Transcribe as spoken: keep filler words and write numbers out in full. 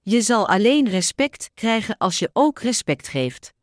Je zal alleen respect krijgen als je ook respect geeft.